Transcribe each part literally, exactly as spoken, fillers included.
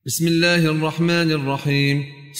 بسم الله الرحمن الرحيم.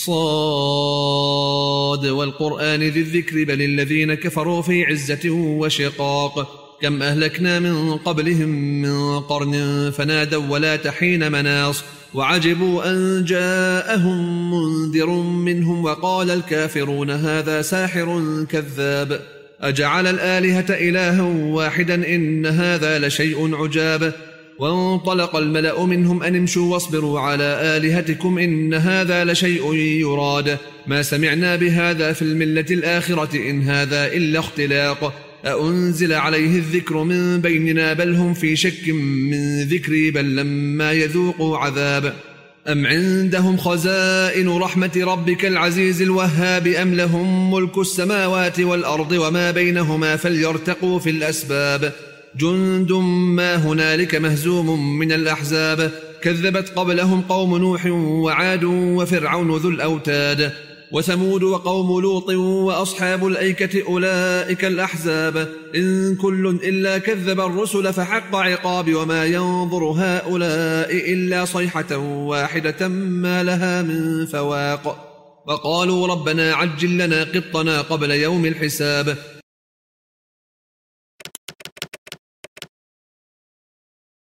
صاد والقرآن ذي الذكر بل الذين كفروا في عزة وشقاق. كم أهلكنا من قبلهم من قرن فنادوا ولا تحين مناص وعجبوا أن جاءهم منذر منهم وقال الكافرون هذا ساحر كذاب أجعل الآلهة إلها واحدا إن هذا لشيء عجاب. وانطلق الملأ منهم أن امشوا واصبروا على آلهتكم إن هذا لشيء يراد ما سمعنا بهذا في الملة الآخرة إن هذا إلا اختلاق أأنزل عليه الذكر من بيننا بل هم في شك من ذكري بل لما يذوقوا عذاب. أم عندهم خزائن رحمة ربك العزيز الوهاب أم لهم ملك السماوات والأرض وما بينهما فليرتقوا في الأسباب. جند ما هنالك مهزوم من الأحزاب كذبت قبلهم قوم نوح وعاد وفرعون ذو الأوتاد وثمود وقوم لوط وأصحاب الأيكة أولئك الأحزاب إن كل إلا كذب الرسل فحق عقاب وما ينظر هؤلاء إلا صيحة واحدة ما لها من فواق. وقالوا ربنا عجل لنا قطنا قبل يوم الحساب